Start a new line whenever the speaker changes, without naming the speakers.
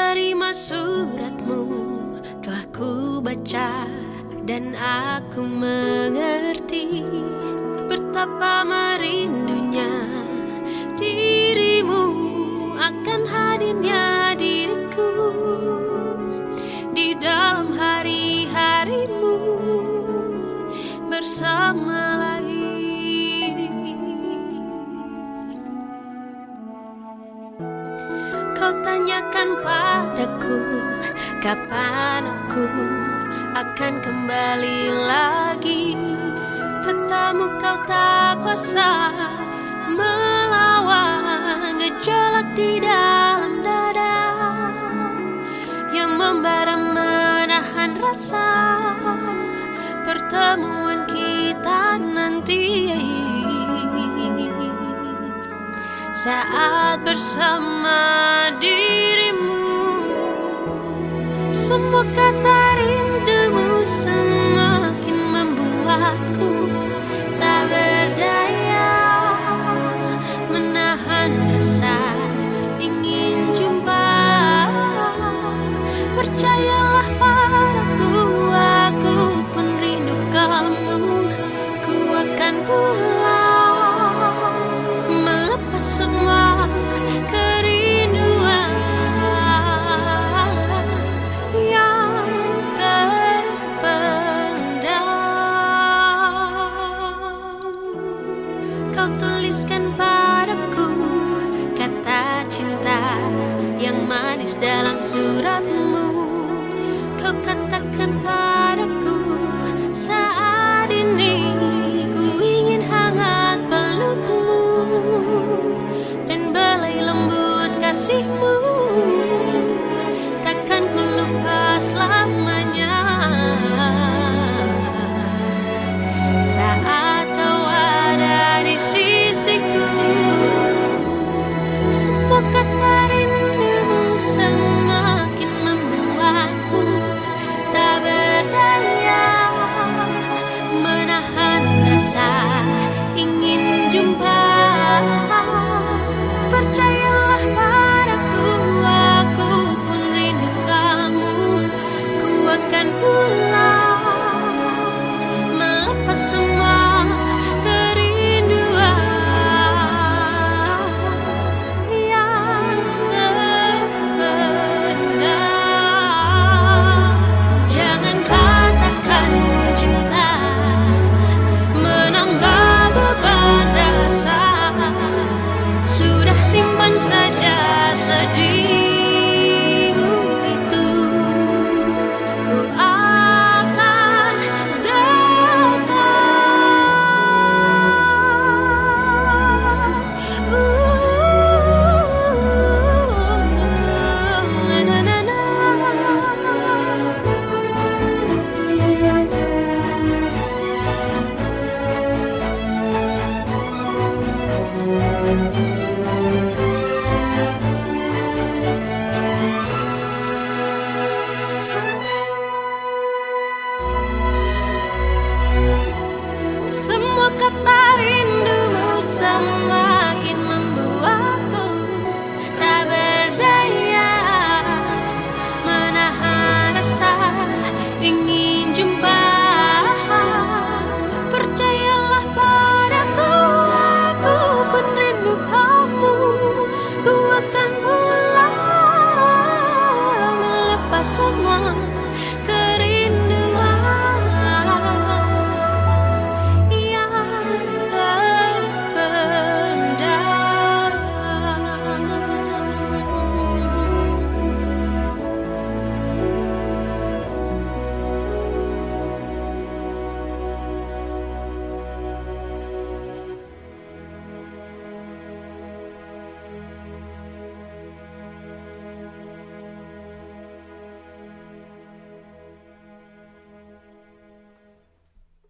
terima suratmu, telah ku baca dan aku mengerti betapa merindunya dirimu akan hadirnya diriku di dalam hari-harimu bersama lagi. Kau tanyakan padaku kapan aku akan kembali lagi. Katamu kau tak kuasa melawan gejolak di dalam dada yang membara menahan rasa pertemuan kita nanti. Saat bersama dirimu, semua kata rindumu semakin membuatku tak berdaya menahan rasa ingin jumpa. Percayalah padaku, aku pun rindu kamu. Ku akan pulang melepas semua kerinduan yang terpendam. Kau tuliskan padaku kata cinta yang manis dalam suratmu. Kau katakan padaku saat ini ku ingin hangat pelukmu dan belai lembut kasihmu. Takkan ku lupa selamanya saat kau ada di sisiku. Semua kata rindumu semakin membuatku tak berdaya menahan rasa ingin jumpa. Percayalah padaku, aku pun rindu kamu. Ku akan pulang melepas semua kerinduan yang terpendam. Jangan katakan cinta menambah beban rasa. Sudah simpan saja sedihmu itu. Ku akan datang. Na, na, na. Semua kata rindumu semakin membuatku tak berdaya menahan rasa ingin jumpa. Percayalah padaku, aku pun rindu kamu. Ku akan pulang melepas semua